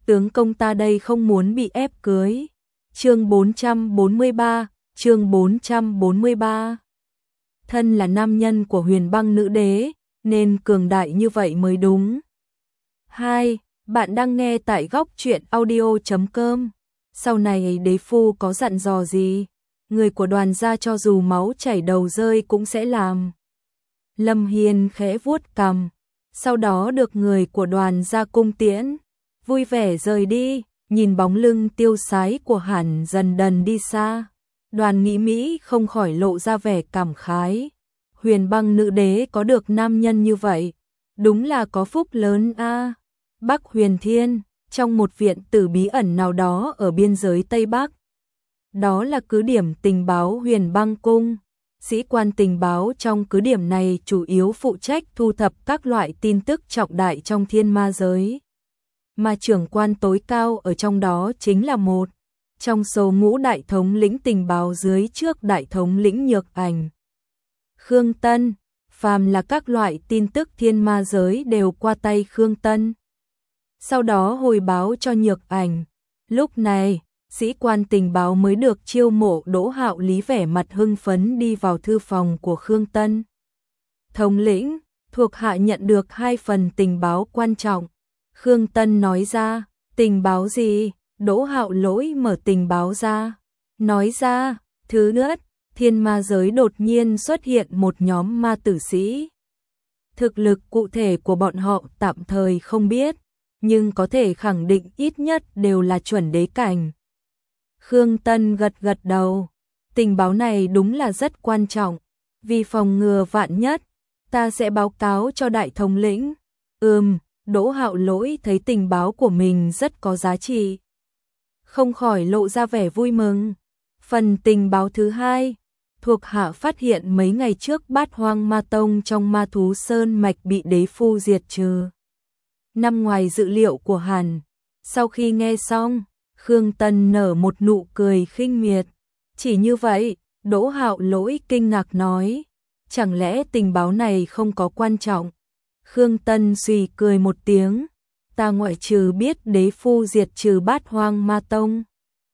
tướng công ta đây không muốn bị ép cưới. Chương 443, chương 443. Thân là nam nhân của Huyền Băng nữ đế, nên cường đại như vậy mới đúng. 2. Bạn đang nghe tại góc truyện audio.com. Sau này đế phu có dặn dò gì, người của Đoàn gia cho dù máu chảy đầu rơi cũng sẽ làm. Lâm Hiên khẽ vuốt cằm, sau đó được người của Đoàn gia cung tiễn, vui vẻ rời đi, nhìn bóng lưng tiêu sái của hắn dần dần đi xa. Đoàn Nghĩ Mỹ không khỏi lộ ra vẻ cảm khái. Huyền Băng nữ đế có được nam nhân như vậy, đúng là có phúc lớn a. Bắc Huyền Thiên, trong một viện tử bí ẩn nào đó ở biên giới Tây Bắc. Đó là cứ điểm tình báo Huyền Băng cung. Sĩ quan tình báo trong cứ điểm này chủ yếu phụ trách thu thập các loại tin tức trọng đại trong thiên ma giới. Mà trưởng quan tối cao ở trong đó chính là một trong số ngũ đại thống lĩnh tình báo dưới trước đại thống lĩnh Nhược Ảnh. Khương Tân, phàm là các loại tin tức thiên ma giới đều qua tay Khương Tân. Sau đó hồi báo cho Nhược Ảnh. Lúc này, sĩ quan tình báo mới được chiêu mộ Đỗ Hạo Lý vẻ mặt hưng phấn đi vào thư phòng của Khương Tân. Thống lĩnh, thuộc hạ nhận được 2 phần tình báo quan trọng. Khương Tân nói ra. Tình báo gì? Đỗ Hạo Lỗi mở tình báo ra. Nói ra, thứ nhất, thiên ma giới đột nhiên xuất hiện một nhóm ma tử sĩ. Thực lực cụ thể của bọn họ tạm thời không biết, nhưng có thể khẳng định ít nhất đều là chuẩn đế cảnh. Khương Tân gật gật đầu. Tình báo này đúng là rất quan trọng. Vì phòng ngừa vạn nhất, ta sẽ báo cáo cho đại thống lĩnh. Đỗ Hạo Lỗi thấy tình báo của mình rất có giá trị, không khỏi lộ ra vẻ vui mừng. Phần tình báo thứ 2, thuộc hạ phát hiện mấy ngày trước Bát Hoang Ma Tông trong Ma Thú Sơn mạch bị đế phu diệt trừ. Nằm ngoài dự liệu của hắn. Sau khi nghe xong, Khương Tân nở một nụ cười khinh miệt. Chỉ như vậy, Đỗ Hạo Lỗi kinh ngạc nói, chẳng lẽ tình báo này không có quan trọng? Khương Tân suy cười một tiếng, ta ngoại trừ biết đế phu diệt trừ Bát Hoang Ma Tông,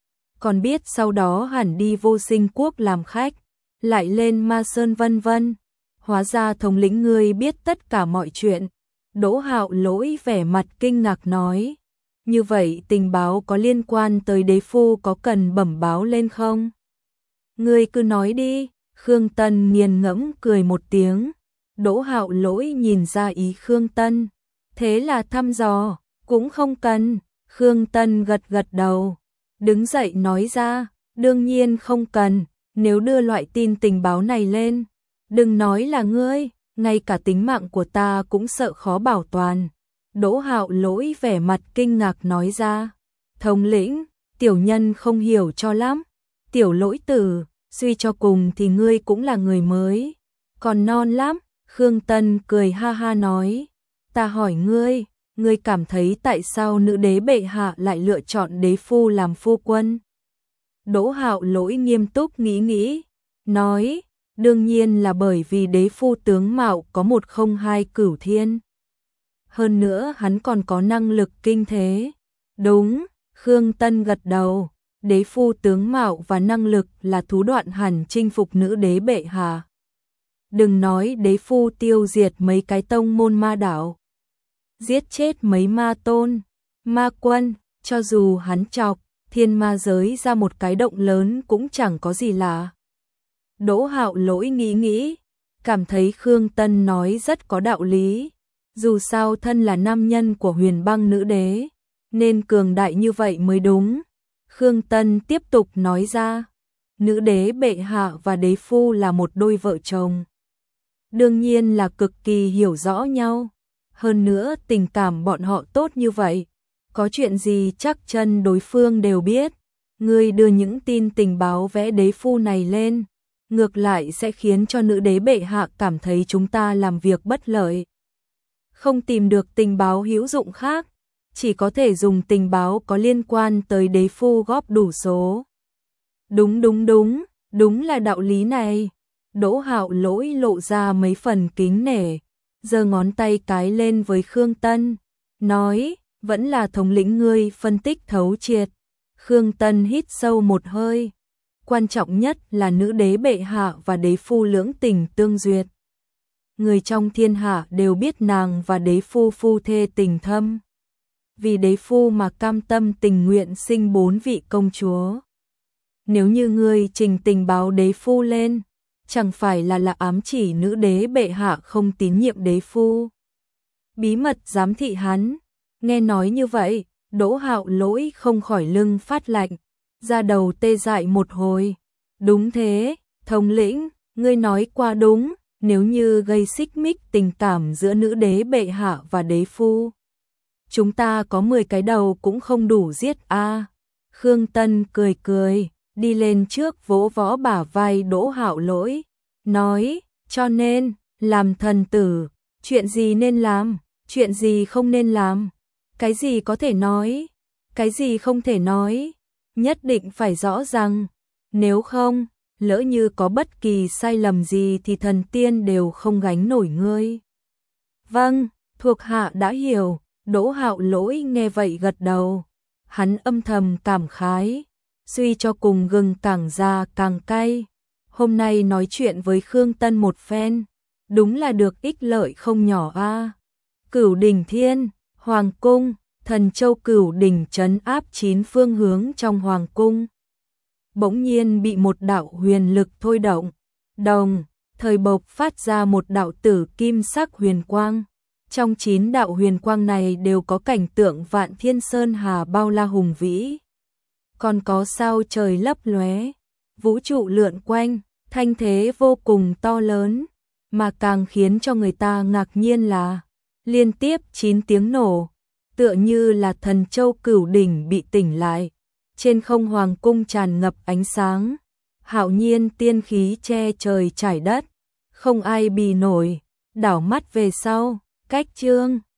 còn biết sau đó hẳn đi Vô Sinh Quốc làm khách, lại lên Ma Sơn vân vân. Hóa ra thống lĩnh ngươi biết tất cả mọi chuyện. Đỗ Hạo Lỗi vẻ mặt kinh ngạc nói, như vậy tình báo có liên quan tới đế phu có cần bẩm báo lên không? Ngươi cứ nói đi. Khương Tân nghiền ngẫm cười một tiếng. Đỗ Hạo Lỗi nhìn ra ý Khương Tân, thế là thăm dò, cũng không cần. Khương Tân gật gật đầu, đứng dậy nói ra, đương nhiên không cần, nếu đưa loại tin tình báo này lên, đừng nói là ngươi, ngay cả tính mạng của ta cũng sợ khó bảo toàn. Đỗ Hạo Lỗi vẻ mặt kinh ngạc nói ra, thống lĩnh, tiểu nhân không hiểu cho lắm. Tiểu Lỗi tử, suy cho cùng thì ngươi cũng là người mới, còn non lắm. Khương Tân cười ha ha nói, ta hỏi ngươi, ngươi cảm thấy tại sao nữ đế bệ hạ lại lựa chọn đế phu làm phu quân? Đỗ Hạo Lỗi nghiêm túc nghĩ, nói, đương nhiên là bởi vì đế phu tướng mạo có 102 cửu thiên. Hơn nữa hắn còn có năng lực kinh thế. Đúng, Khương Tân gật đầu, đế phu tướng mạo và năng lực là thủ đoạn hẳn chinh phục nữ đế bệ hạ. Đừng nói đế phu tiêu diệt mấy cái tông môn ma đảo, giết chết mấy ma tôn, ma quân, cho dù hắn chọc thiên ma giới ra một cái động lớn cũng chẳng có gì lạ. Đỗ Hạo Lỗi nghĩ, cảm thấy Khương Tân nói rất có đạo lý. Dù sao thân là nam nhân của Huyền Băng nữ đế, nên cường đại như vậy mới đúng. Khương Tân tiếp tục nói ra, nữ đế bệ hạ và đế phu là một đôi vợ chồng, đương nhiên là cực kỳ hiểu rõ nhau. Hơn nữa tình cảm bọn họ tốt như vậy, có chuyện gì chắc chân đối phương đều biết. Ngươi đưa những tin tình báo vẽ đế phu này lên, ngược lại sẽ khiến cho nữ đế bệ hạ cảm thấy chúng ta làm việc bất lợi, không tìm được tình báo hữu dụng khác, chỉ có thể dùng tình báo có liên quan tới đế phu góp đủ số. Đúng là đạo lý này. Đỗ Hạo Lỗi lộ ra mấy phần kính nể, giơ ngón tay cái lên với Khương Tân, nói, Vẫn là thống lĩnh ngươi phân tích thấu triệt. Khương Tân hít sâu một hơi. Quan trọng nhất là nữ đế bệ hạ và đế phu lưỡng tình tương duyệt. Người trong thiên hạ đều biết nàng và đế phu phu thê tình thâm. Vì đế phu mà cam tâm tình nguyện sinh 4 vị công chúa. Nếu như ngươi trình tình báo đế phu lên, chẳng phải là ám chỉ nữ đế bệ hạ không tín nhiệm đế phu. Bí mật giám thị hắn. Nghe nói như vậy, Đỗ Hạo Lỗi không khỏi lưng phát lạnh, da đầu tê dại một hồi. Đúng thế, thống lĩnh, ngươi nói qua đúng, nếu như gây xích mích tình cảm giữa nữ đế bệ hạ và đế phu, chúng ta có 10 cái đầu cũng không đủ giết a. Khương Tân cười cười, đi lên trước vỗ võ bả vai Đỗ Hạo Lỗi, nói, cho nên, làm thần tử, chuyện gì nên làm, chuyện gì không nên làm, cái gì có thể nói, cái gì không thể nói, nhất định phải rõ ràng, nếu không, lỡ như có bất kỳ sai lầm gì thì thần tiên đều không gánh nổi ngươi. Vâng, thuộc hạ đã hiểu. Đỗ Hạo Lỗi nghe vậy gật đầu, hắn âm thầm cảm khái, suy cho cùng gừng càng già càng cay. Hôm nay nói chuyện với Khương Tân một phen, đúng là được ích lợi không nhỏ a. Cửu Đỉnh Thiên, Hoàng Cung, Thần Châu Cửu Đỉnh trấn áp 9 phương hướng trong Hoàng Cung. Bỗng nhiên bị một đạo huyền lực thôi động, đồng thời bộc phát ra một đạo tử kim sắc huyền quang. Trong 9 đạo huyền quang này đều có cảnh tượng vạn thiên sơn hà bao la hùng vĩ. Còn có sao trời lấp lóe, vũ trụ lượn quanh, thanh thế vô cùng to lớn. Mà càng khiến cho người ta ngạc nhiên là liên tiếp 9 tiếng nổ, tựa như là Thần Châu Cửu Đỉnh bị tỉnh lại. Trên không hoàng cung tràn ngập ánh sáng, hạo nhiên tiên khí che trời trải đất, không ai bì nổi. Đảo mắt về sau, cách chương